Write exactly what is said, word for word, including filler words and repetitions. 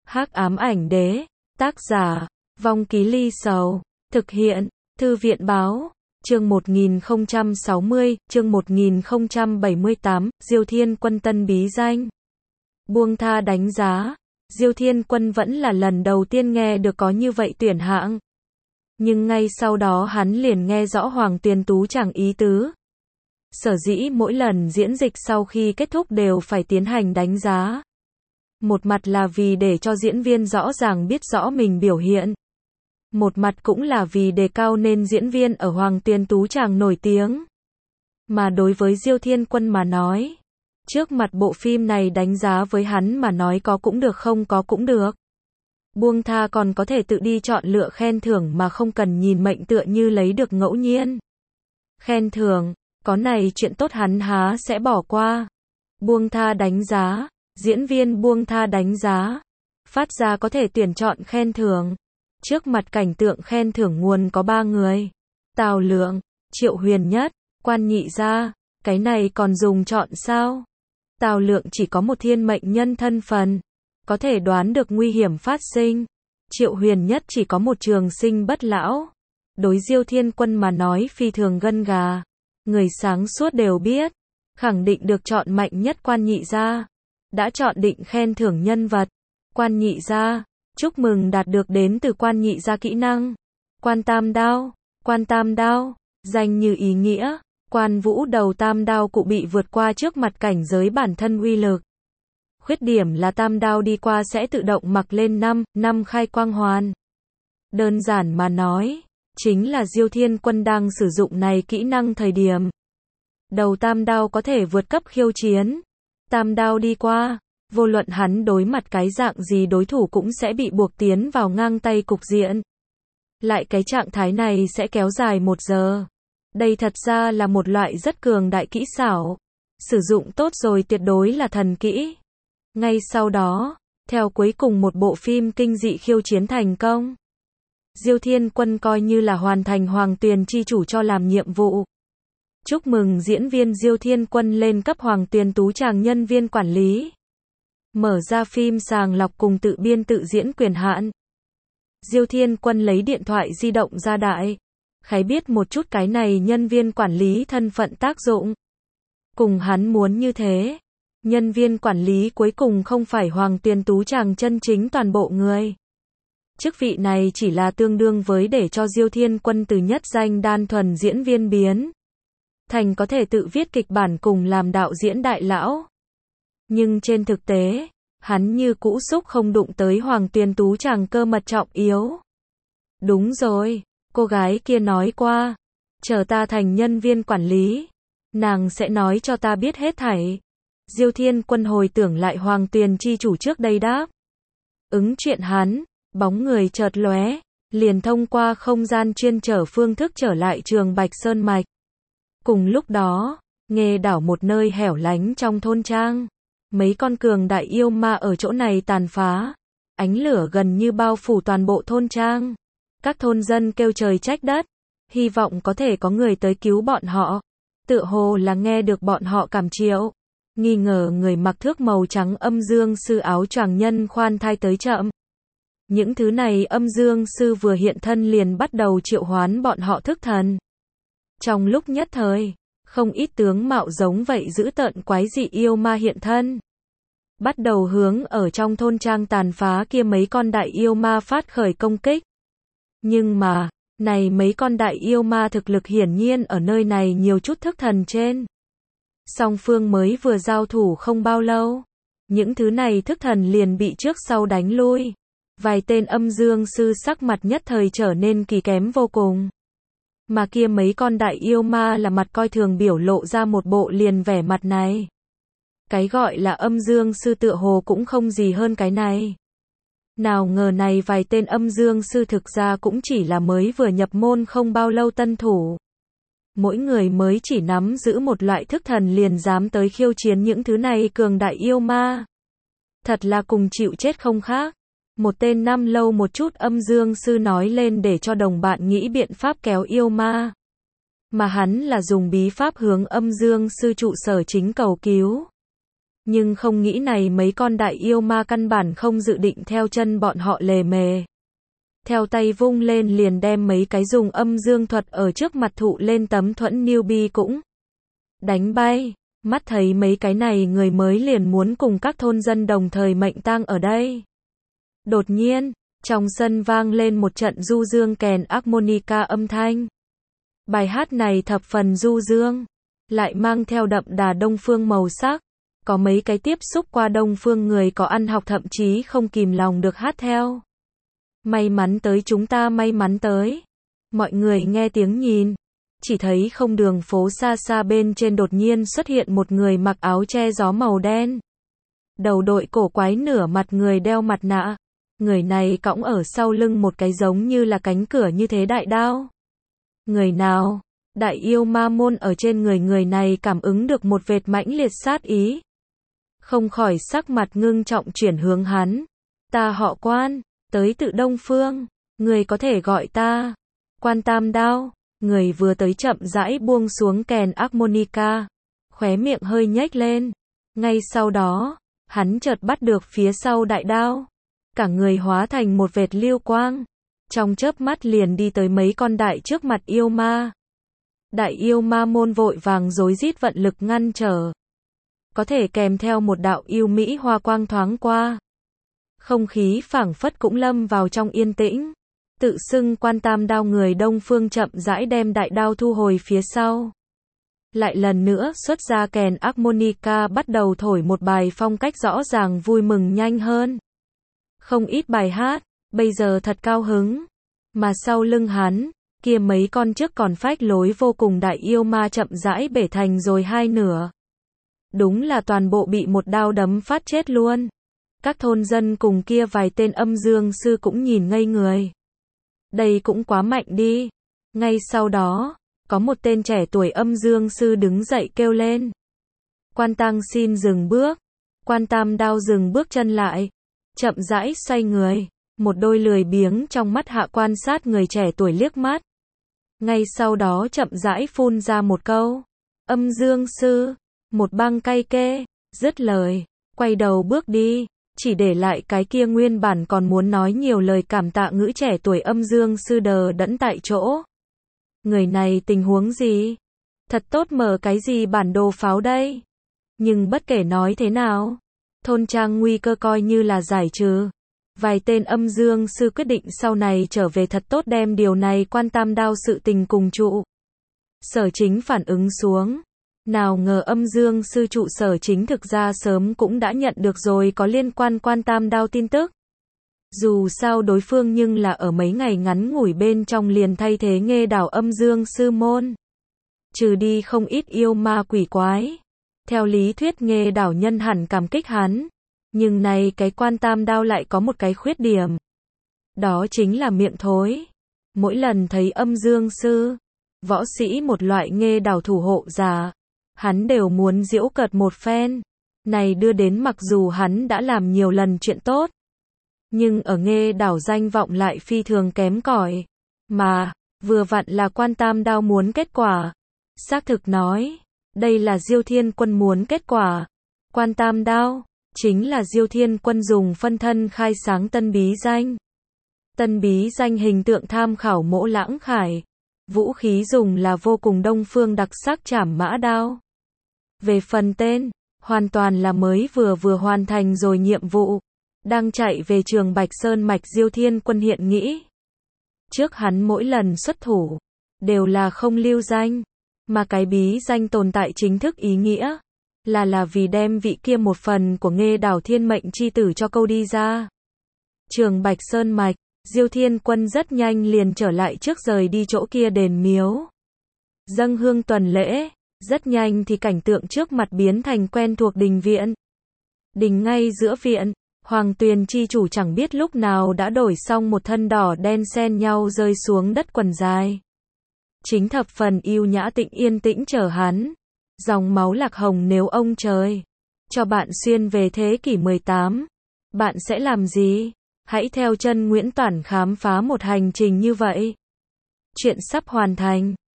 Hắc ám ảnh đế, tác giả, Vong Ký Ly Sầu, thực hiện, Thư viện báo, chương một nghìn không trăm sáu mươi, chương một nghìn không trăm bảy mươi tám, Diêu Thiên Quân tân bí danh. Buông tha đánh giá, Diêu Thiên Quân vẫn là lần đầu tiên nghe được có như vậy tuyển hạng. Nhưng ngay sau đó hắn liền nghe rõ Hoàng Tuyền Tú chẳng ý tứ. Sở dĩ mỗi lần diễn dịch sau khi kết thúc đều phải tiến hành đánh giá. Một mặt là vì để cho diễn viên rõ ràng biết rõ mình biểu hiện. Một mặt cũng là vì đề cao nên diễn viên ở Hoàng Tuyền Tú chàng nổi tiếng. Mà đối với Diêu Thiên Quân mà nói, trước mặt bộ phim này đánh giá với hắn mà nói có cũng được không có cũng được. Buông tha còn có thể tự đi chọn lựa khen thưởng mà không cần nhìn mệnh tựa như lấy được ngẫu nhiên. Khen thưởng, có này chuyện tốt hắn há sẽ bỏ qua. Buông tha đánh giá, diễn viên buông tha đánh giá, phát ra có thể tuyển chọn khen thưởng. Trước mặt cảnh tượng khen thưởng nguồn có ba người. Tào Lượng, Triệu Huyền Nhất, Quan Nhị Gia, cái này còn dùng chọn sao? Tào Lượng chỉ có một thiên mệnh nhân thân phận, có thể đoán được nguy hiểm phát sinh. Triệu Huyền Nhất chỉ có một trường sinh bất lão. Đối Diêu Thiên Quân mà nói phi thường gân gà. Người sáng suốt đều biết, khẳng định được chọn mạnh nhất Quan Nhị Gia. Đã chọn định khen thưởng nhân vật. Quan Nhị Gia, chúc mừng đạt được đến từ Quan Nhị Gia kỹ năng. Quan Tam Đao, Quan Tam Đao, danh như ý nghĩa, Quan Vũ đầu tam đao cụ bị vượt qua trước mặt cảnh giới bản thân uy lực. Khuyết điểm là tam đao đi qua sẽ tự động mặc lên năm, năm khai quang hoàn. Đơn giản mà nói, chính là Diêu Thiên Quân đang sử dụng này kỹ năng thời điểm. Đầu tam đao có thể vượt cấp khiêu chiến. Tam đao đi qua, vô luận hắn đối mặt cái dạng gì đối thủ cũng sẽ bị buộc tiến vào ngang tay cục diện. Lại cái trạng thái này sẽ kéo dài một giờ. Đây thật ra là một loại rất cường đại kỹ xảo. Sử dụng tốt rồi tuyệt đối là thần kỹ. Ngay sau đó, theo cuối cùng một bộ phim kinh dị khiêu chiến thành công. Diêu Thiên Quân coi như là hoàn thành Hoàng Tuyền chi chủ cho làm nhiệm vụ. Chúc mừng diễn viên Diêu Thiên Quân lên cấp Hoàng Tuyền Tú chàng nhân viên quản lý. Mở ra phim sàng lọc cùng tự biên tự diễn quyền hạn. Diêu Thiên Quân lấy điện thoại di động ra đại khái biết một chút cái này nhân viên quản lý thân phận tác dụng. Cùng hắn muốn như thế. Nhân viên quản lý cuối cùng không phải Hoàng Tuyền Tú chàng chân chính toàn bộ người. Chức vị này chỉ là tương đương với để cho Diêu Thiên Quân từ nhất danh đan thuần diễn viên biến thành có thể tự viết kịch bản cùng làm đạo diễn đại lão. Nhưng trên thực tế, hắn như cũ xúc không đụng tới Hoàng Tuyền Tú chàng cơ mật trọng yếu. Đúng rồi, cô gái kia nói qua, chờ ta thành nhân viên quản lý, nàng sẽ nói cho ta biết hết thảy. Diêu Thiên Quân hồi tưởng lại Hoàng Tuyền chi chủ trước đây đáp. Ứng chuyện hắn, bóng người chợt lóe, liền thông qua không gian chuyên trở phương thức trở lại trường Bạch Sơn Mạch. Cùng lúc đó, Nghê đảo một nơi hẻo lánh trong thôn trang. Mấy con cường đại yêu ma ở chỗ này tàn phá. Ánh lửa gần như bao phủ toàn bộ thôn trang. Các thôn dân kêu trời trách đất. Hy vọng có thể có người tới cứu bọn họ. Tựa hồ là nghe được bọn họ cảm triệu. Nghi ngờ người mặc thước màu trắng âm dương sư áo choàng nhân khoan thai tới chậm. Những thứ này âm dương sư vừa hiện thân liền bắt đầu triệu hoán bọn họ thức thần. Trong lúc nhất thời, không ít tướng mạo giống vậy dữ tợn quái dị yêu ma hiện thân. Bắt đầu hướng ở trong thôn trang tàn phá kia mấy con đại yêu ma phát khởi công kích. Nhưng mà, này mấy con đại yêu ma thực lực hiển nhiên ở nơi này nhiều chút thức thần trên. Song phương mới vừa giao thủ không bao lâu. Những thứ này thức thần liền bị trước sau đánh lui. Vài tên âm dương sư sắc mặt nhất thời trở nên kỳ kém vô cùng. Mà kia mấy con đại yêu ma là mặt coi thường biểu lộ ra một bộ liền vẻ mặt này. Cái gọi là âm dương sư tựa hồ cũng không gì hơn cái này. Nào ngờ này vài tên âm dương sư thực ra cũng chỉ là mới vừa nhập môn không bao lâu tân thủ. Mỗi người mới chỉ nắm giữ một loại thức thần liền dám tới khiêu chiến những thứ này cường đại yêu ma. Thật là cùng chịu chết không khác. Một tên năm lâu một chút âm dương sư nói lên để cho đồng bạn nghĩ biện pháp kéo yêu ma. Mà hắn là dùng bí pháp hướng âm dương sư trụ sở chính cầu cứu. Nhưng không nghĩ này mấy con đại yêu ma căn bản không dự định theo chân bọn họ lề mề. Theo tay vung lên liền đem mấy cái dùng âm dương thuật ở trước mặt thụ lên tấm thuẫn newbie cũng đánh bay. Mắt thấy mấy cái này người mới liền muốn cùng các thôn dân đồng thời mệnh tang ở đây. Đột nhiên, trong sân vang lên một trận du dương kèn harmonica âm thanh. Bài hát này thập phần du dương, lại mang theo đậm đà đông phương màu sắc. Có mấy cái tiếp xúc qua đông phương người có ăn học thậm chí không kìm lòng được hát theo. May mắn tới chúng ta, may mắn tới. Mọi người nghe tiếng nhìn, chỉ thấy không đường phố xa xa bên trên đột nhiên xuất hiện một người mặc áo che gió màu đen. Đầu đội cổ quái, nửa mặt người đeo mặt nạ. Người này cõng ở sau lưng một cái giống như là cánh cửa như thế đại đao. Người nào? Đại yêu ma môn ở trên người người này cảm ứng được một vệt mãnh liệt sát ý. Không khỏi sắc mặt ngưng trọng chuyển hướng hắn. Ta họ Quan, tới tự Đông Phương, người có thể gọi ta Quan Tam Đao. Người vừa tới chậm rãi buông xuống kèn harmonica, khóe miệng hơi nhếch lên. Ngay sau đó, hắn chợt bắt được phía sau đại đao, cả người hóa thành một vệt lưu quang, trong chớp mắt liền đi tới mấy con đại trước mặt yêu ma. Đại yêu ma môn vội vàng rối rít vận lực ngăn trở, có thể kèm theo một đạo yêu mỹ hoa quang thoáng qua. Không khí phảng phất cũng lâm vào trong yên tĩnh. Tự xưng Quan Tam Đao người Đông Phương chậm rãi đem đại đao thu hồi phía sau. Lại lần nữa xuất ra kèn harmonica bắt đầu thổi một bài phong cách rõ ràng vui mừng nhanh hơn. Không ít bài hát, bây giờ thật cao hứng. Mà sau lưng hắn, kia mấy con trước còn phách lối vô cùng đại yêu ma chậm rãi bể thành rồi hai nửa. Đúng là toàn bộ bị một đao đấm phát chết luôn. Các thôn dân cùng kia vài tên âm dương sư cũng nhìn ngây người. Đây cũng quá mạnh đi. Ngay sau đó, có một tên trẻ tuổi âm dương sư đứng dậy kêu lên. Quan Tăng xin dừng bước. Quan Tam Đao dừng bước chân lại, chậm rãi xoay người, một đôi lười biếng trong mắt hạ quan sát người trẻ tuổi liếc mắt. Ngay sau đó chậm rãi phun ra một câu. Âm dương sư, một băng cay kê, dứt lời, quay đầu bước đi. Chỉ để lại cái kia nguyên bản còn muốn nói nhiều lời cảm tạ ngữ trẻ tuổi âm dương sư đờ đẫn tại chỗ. Người này tình huống gì? Thật tốt mở cái gì bản đồ pháo đây? Nhưng bất kể nói thế nào, thôn trang nguy cơ coi như là giải trừ. Vài tên âm dương sư quyết định sau này trở về thật tốt đem điều này Quan Tam Đao sự tình cùng trụ Sở Chính phản ứng xuống. Nào ngờ âm dương sư trụ sở chính thực ra sớm cũng đã nhận được rồi có liên quan Quan Tam Đao tin tức. Dù sao đối phương nhưng là ở mấy ngày ngắn ngủi bên trong liền thay thế Nghê Đảo âm dương sư môn. Trừ đi không ít yêu ma quỷ quái. Theo lý thuyết Nghê Đảo nhân hẳn cảm kích hắn. Nhưng này cái Quan Tam Đao lại có một cái khuyết điểm. Đó chính là miệng thối. Mỗi lần thấy âm dương sư, võ sĩ một loại Nghê Đảo thủ hộ giả, hắn đều muốn giễu cợt một phen. Này đưa đến mặc dù hắn đã làm nhiều lần chuyện tốt, nhưng ở Nghê Đảo danh vọng lại phi thường kém cỏi. Mà, vừa vặn là Quan Tam Đao muốn kết quả. Xác thực nói, đây là Diêu Thiên Quân muốn kết quả. Quan Tam Đao, chính là Diêu Thiên Quân dùng phân thân khai sáng tân bí danh. Tân bí danh hình tượng tham khảo Mỗ Lãng Khải. Vũ khí dùng là vô cùng đông phương đặc sắc Trảm Mã Đao. Về phần tên, hoàn toàn là mới vừa vừa hoàn thành rồi nhiệm vụ. Đang chạy về trường Bạch Sơn Mạch Diêu Thiên Quân hiện nghĩ. Trước hắn mỗi lần xuất thủ, đều là không lưu danh. Mà cái bí danh tồn tại chính thức ý nghĩa, là là vì đem vị kia một phần của Nghê Đảo thiên mệnh chi tử cho câu đi ra. Trường Bạch Sơn Mạch, Diêu Thiên Quân rất nhanh liền trở lại trước rời đi chỗ kia đền miếu. Dâng hương tuần lễ, rất nhanh thì cảnh tượng trước mặt biến thành quen thuộc đình viện. Đình ngay giữa viện, Hoàng Tuyền chi chủ chẳng biết lúc nào đã đổi xong một thân đỏ đen xen nhau rơi xuống đất quần dài. Chính thập phần yêu nhã tịnh yên tĩnh chờ hắn. Dòng máu lạc hồng nếu ông trời cho bạn xuyên về thế kỷ mười tám, bạn sẽ làm gì? Hãy theo chân Nguyễn Toản khám phá một hành trình như vậy. Chuyện sắp hoàn thành.